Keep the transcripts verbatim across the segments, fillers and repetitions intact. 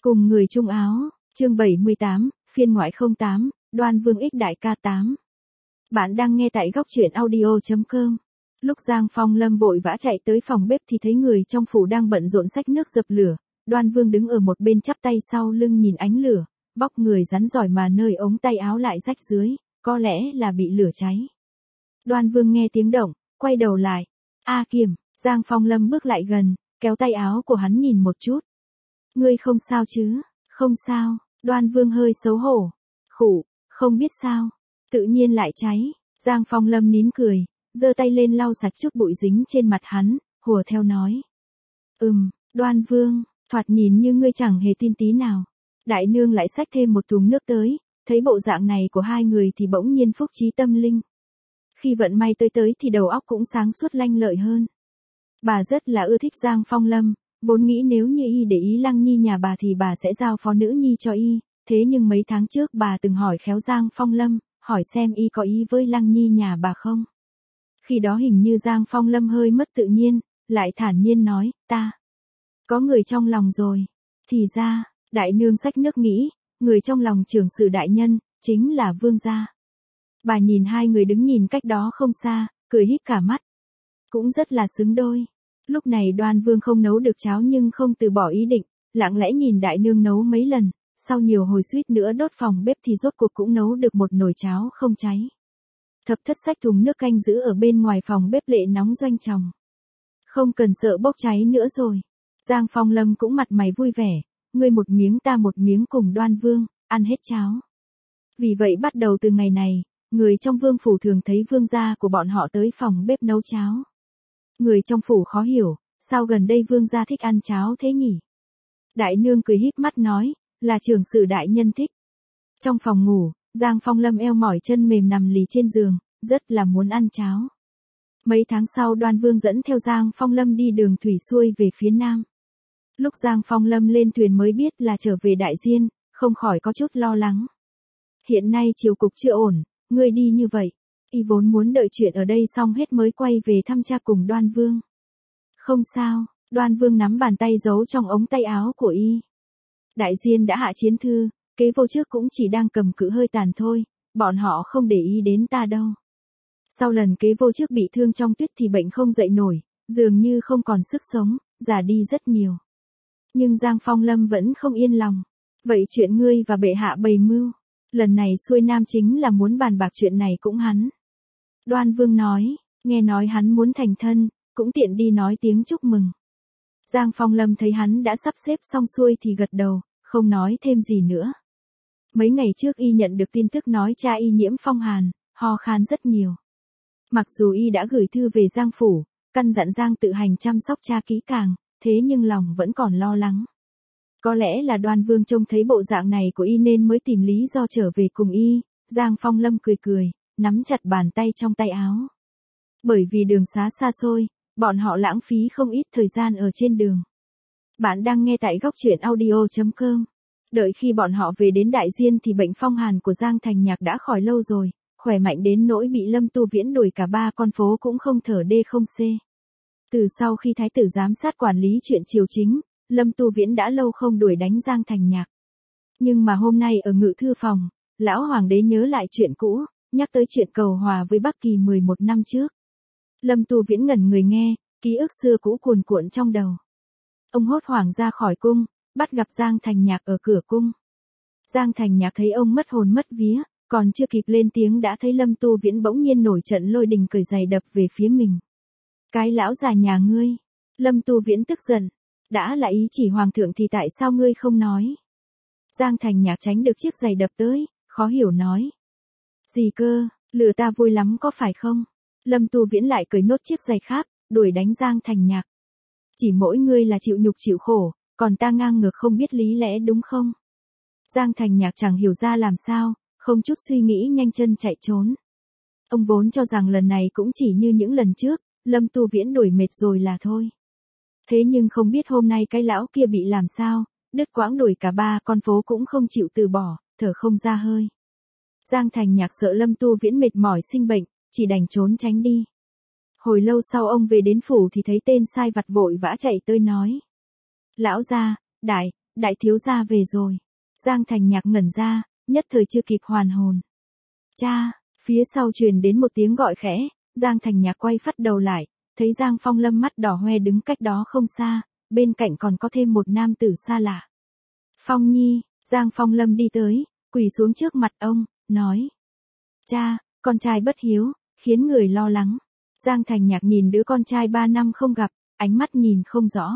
Cùng người chung áo, chương bảy mươi tám, phiên ngoại không tám, Đoan Vương X đại ca tám. Bạn đang nghe tại góc truyện audio chấm com. Lúc Giang Phong Lâm vội vã chạy tới phòng bếp thì thấy người trong phủ đang bận rộn xách nước dập lửa, Đoan Vương đứng ở một bên chắp tay sau lưng nhìn ánh lửa, vóc người rắn giỏi mà nơi ống tay áo lại rách dưới, có lẽ là bị lửa cháy. Đoan Vương nghe tiếng động, quay đầu lại. A Kiềm, Giang Phong Lâm bước lại gần, kéo tay áo của hắn nhìn một chút. Ngươi không sao chứ? Không sao, Đoan Vương hơi xấu hổ. Khụ, không biết sao, tự nhiên lại cháy. Giang Phong Lâm nín cười, giơ tay lên lau sạch chút bụi dính trên mặt hắn, hùa theo nói. Ừm, Đoan Vương, thoạt nhìn như ngươi chẳng hề tin tí nào. Đại nương lại xách thêm một thùng nước tới, thấy bộ dạng này của hai người thì bỗng nhiên phúc trí tâm linh. Khi vận may tới tới thì đầu óc cũng sáng suốt lanh lợi hơn. Bà rất là ưa thích Giang Phong Lâm, vốn nghĩ nếu như y để ý Lăng Nhi nhà bà thì bà sẽ giao phó nữ nhi cho y, thế nhưng mấy tháng trước bà từng hỏi khéo Giang Phong Lâm, hỏi xem y có ý với Lăng Nhi nhà bà không. Khi đó hình như Giang Phong Lâm hơi mất tự nhiên, lại thản nhiên nói, ta có người trong lòng rồi. Thì ra, đại nương xách nước nghĩ, người trong lòng trưởng sự đại nhân, chính là Vương gia. Bà nhìn hai người đứng nhìn cách đó không xa, cười híp cả mắt. Cũng rất là xứng đôi. Lúc này Đoan Vương không nấu được cháo nhưng không từ bỏ ý định, lặng lẽ nhìn đại nương nấu mấy lần, sau nhiều hồi suýt nữa đốt phòng bếp thì rốt cuộc cũng nấu được một nồi cháo không cháy. Thập thất xách thùng nước canh giữ ở bên ngoài phòng bếp lệ nóng doanh tròng. Không cần sợ bốc cháy nữa rồi. Giang Phong Lâm cũng mặt mày vui vẻ, ngươi một miếng ta một miếng cùng Đoan Vương, ăn hết cháo. Vì vậy bắt đầu từ ngày này, người trong vương phủ thường thấy vương gia của bọn họ tới phòng bếp nấu cháo. Người trong phủ khó hiểu, sao gần đây vương gia thích ăn cháo thế nhỉ? Đại nương cười híp mắt nói, là trưởng sự đại nhân thích. Trong phòng ngủ, Giang Phong Lâm eo mỏi chân mềm nằm lì trên giường, rất là muốn ăn cháo. Mấy tháng sau Đoan Vương dẫn theo Giang Phong Lâm đi đường thủy xuôi về phía nam. Lúc Giang Phong Lâm lên thuyền mới biết là trở về Đại Diên, không khỏi có chút lo lắng. Hiện nay triều cục chưa ổn, ngươi đi như vậy, y vốn muốn đợi chuyện ở đây xong hết mới quay về thăm cha cùng Đoan Vương. Không sao, Đoan Vương nắm bàn tay giấu trong ống tay áo của y. Đại Diên đã hạ chiến thư, kế vô trước cũng chỉ đang cầm cự hơi tàn thôi, bọn họ không để ý đến ta đâu. Sau lần kế vô trước bị thương trong tuyết thì bệnh không dậy nổi, dường như không còn sức sống, già đi rất nhiều. Nhưng Giang Phong Lâm vẫn không yên lòng. Vậy chuyện ngươi và bệ hạ bày mưu, lần này xuôi nam chính là muốn bàn bạc chuyện này cũng hắn. Đoan Vương nói, nghe nói hắn muốn thành thân, cũng tiện đi nói tiếng chúc mừng. Giang Phong Lâm thấy hắn đã sắp xếp xong xuôi thì gật đầu, không nói thêm gì nữa. Mấy ngày trước y nhận được tin tức nói cha y nhiễm phong hàn, ho khan rất nhiều. Mặc dù y đã gửi thư về Giang phủ, căn dặn Giang tự hành chăm sóc cha kỹ càng, thế nhưng lòng vẫn còn lo lắng. Có lẽ là Đoan Vương trông thấy bộ dạng này của y nên mới tìm lý do trở về cùng y. Giang Phong Lâm cười cười, nắm chặt bàn tay trong tay áo. Bởi vì đường xá xa xôi, bọn họ lãng phí không ít thời gian ở trên đường. Bạn đang nghe tại góc truyện audio chấm com. Đợi khi bọn họ về đến Đại Diên thì bệnh phong hàn của Giang Thành Nhạc đã khỏi lâu rồi, khỏe mạnh đến nỗi bị Lâm Tu Viễn đuổi cả ba con phố cũng không thở đê không xê. Từ sau khi thái tử giám sát quản lý chuyện triều chính, Lâm Tu Viễn đã lâu không đuổi đánh Giang Thành Nhạc. Nhưng mà hôm nay ở ngự thư phòng, lão hoàng đế nhớ lại chuyện cũ, nhắc tới chuyện cầu hòa với Bắc Kỳ mười một năm trước. Lâm Tu Viễn ngẩn người nghe, ký ức xưa cũ cuồn cuộn trong đầu. Ông hốt hoảng ra khỏi cung, bắt gặp Giang Thành Nhạc ở cửa cung. Giang Thành Nhạc thấy ông mất hồn mất vía, còn chưa kịp lên tiếng đã thấy Lâm Tu Viễn bỗng nhiên nổi trận lôi đình cởi giày đập về phía mình. Cái lão già nhà ngươi. Lâm Tu Viễn tức giận. Đã là ý chỉ hoàng thượng thì tại sao ngươi không nói? Giang Thành Nhạc tránh được chiếc giày đập tới, khó hiểu nói. Gì cơ, lừa ta vui lắm có phải không? Lâm Tu Viễn lại cởi nốt chiếc giày khác, đuổi đánh Giang Thành Nhạc. Chỉ mỗi ngươi là chịu nhục chịu khổ, còn ta ngang ngược không biết lý lẽ đúng không? Giang Thành Nhạc chẳng hiểu ra làm sao, không chút suy nghĩ nhanh chân chạy trốn. Ông vốn cho rằng lần này cũng chỉ như những lần trước, Lâm Tu Viễn đuổi mệt rồi là thôi. Thế nhưng không biết hôm nay cái lão kia bị làm sao, đứt quãng đuổi cả ba con phố cũng không chịu từ bỏ, thở không ra hơi. Giang Thành Nhạc sợ Lâm Tu Viễn mệt mỏi sinh bệnh, chỉ đành trốn tránh đi. Hồi lâu sau ông về đến phủ thì thấy tên sai vặt vội vã chạy tới nói. Lão gia, đại, đại thiếu gia về rồi. Giang Thành Nhạc ngẩn ra, nhất thời chưa kịp hoàn hồn. Cha, phía sau truyền đến một tiếng gọi khẽ, Giang Thành Nhạc quay phắt đầu lại, thấy Giang Phong Lâm mắt đỏ hoe đứng cách đó không xa, bên cạnh còn có thêm một nam tử xa lạ. Phong Nhi, Giang Phong Lâm đi tới, quỳ xuống trước mặt ông, nói. Cha, con trai bất hiếu, khiến người lo lắng. Giang Thành Nhạc nhìn đứa con trai ba năm không gặp, ánh mắt nhìn không rõ.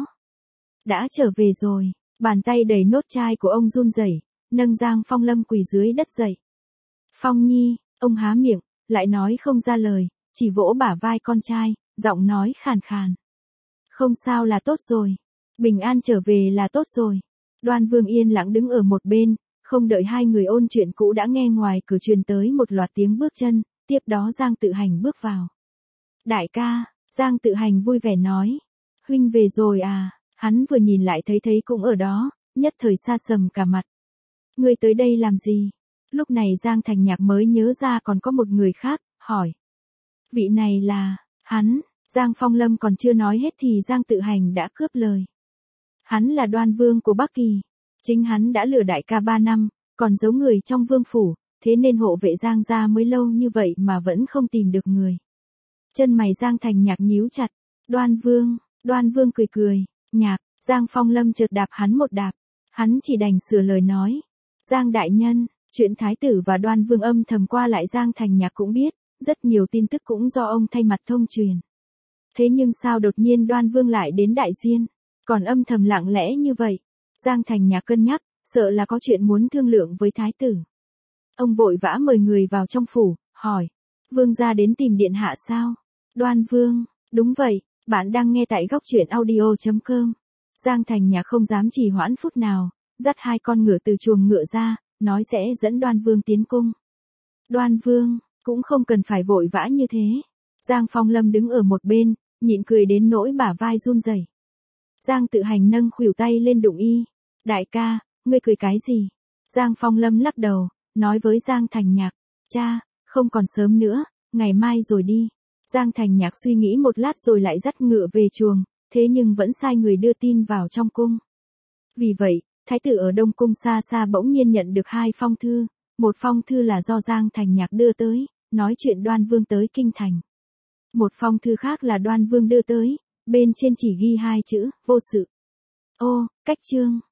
Đã trở về rồi, bàn tay đầy nốt chai của ông run rẩy, nâng Giang Phong Lâm quỳ dưới đất dậy. Phong Nhi, ông há miệng, lại nói không ra lời, chỉ vỗ bả vai con trai, giọng nói khàn khàn. Không sao là tốt rồi, bình an trở về là tốt rồi. Đoan Vương yên lặng đứng ở một bên, không đợi hai người ôn chuyện cũ đã nghe ngoài cửa truyền tới một loạt tiếng bước chân, tiếp đó Giang Tự Hành bước vào. Đại ca, Giang Tự Hành vui vẻ nói. Huynh về rồi à, hắn vừa nhìn lại thấy thấy cũng ở đó, nhất thời sa sầm cả mặt. Ngươi tới đây làm gì? Lúc này Giang Thành Nhạc mới nhớ ra còn có một người khác, hỏi. Vị này là, hắn, Giang Phong Lâm còn chưa nói hết thì Giang Tự Hành đã cướp lời. Hắn là Đoan Vương của Bắc Kỳ. Chính hắn đã lừa đại ca ba năm, còn giấu người trong vương phủ, thế nên hộ vệ Giang gia mới lâu như vậy mà vẫn không tìm được người. Chân mày Giang Thành Nhạc nhíu chặt. Đoan Vương, Đoan Vương cười cười, Nhạc, Giang Phong Lâm chợt đạp hắn một đạp. Hắn chỉ đành sửa lời nói. Giang đại nhân, chuyện thái tử và Đoan Vương âm thầm qua lại Giang Thành Nhạc cũng biết, rất nhiều tin tức cũng do ông thay mặt thông truyền. Thế nhưng sao đột nhiên Đoan Vương lại đến Đại Diên, còn âm thầm lặng lẽ như vậy? Giang Thành Nhạc cân nhắc, sợ là có chuyện muốn thương lượng với thái tử. Ông vội vã mời người vào trong phủ, hỏi. Vương gia đến tìm điện hạ sao? Đoan Vương, đúng vậy, bạn đang nghe tại góc truyện audio chấm com. Giang Thành Nhạc không dám trì hoãn phút nào, dắt hai con ngựa từ chuồng ngựa ra, nói sẽ dẫn Đoan Vương tiến cung. Đoan Vương, cũng không cần phải vội vã như thế. Giang Phong Lâm đứng ở một bên, nhịn cười đến nỗi bả vai run rẩy. Giang Tự Hành nâng khuỷu tay lên đụng y. Đại ca, ngươi cười cái gì? Giang Phong Lâm lắc đầu, nói với Giang Thành Nhạc. Cha, không còn sớm nữa, ngày mai rồi đi. Giang Thành Nhạc suy nghĩ một lát rồi lại dắt ngựa về chuồng, thế nhưng vẫn sai người đưa tin vào trong cung. Vì vậy, thái tử ở Đông Cung xa xa bỗng nhiên nhận được hai phong thư. Một phong thư là do Giang Thành Nhạc đưa tới, nói chuyện Đoan Vương tới kinh thành. Một phong thư khác là Đoan Vương đưa tới, bên trên chỉ ghi hai chữ, vô sự. Ô, cách chương.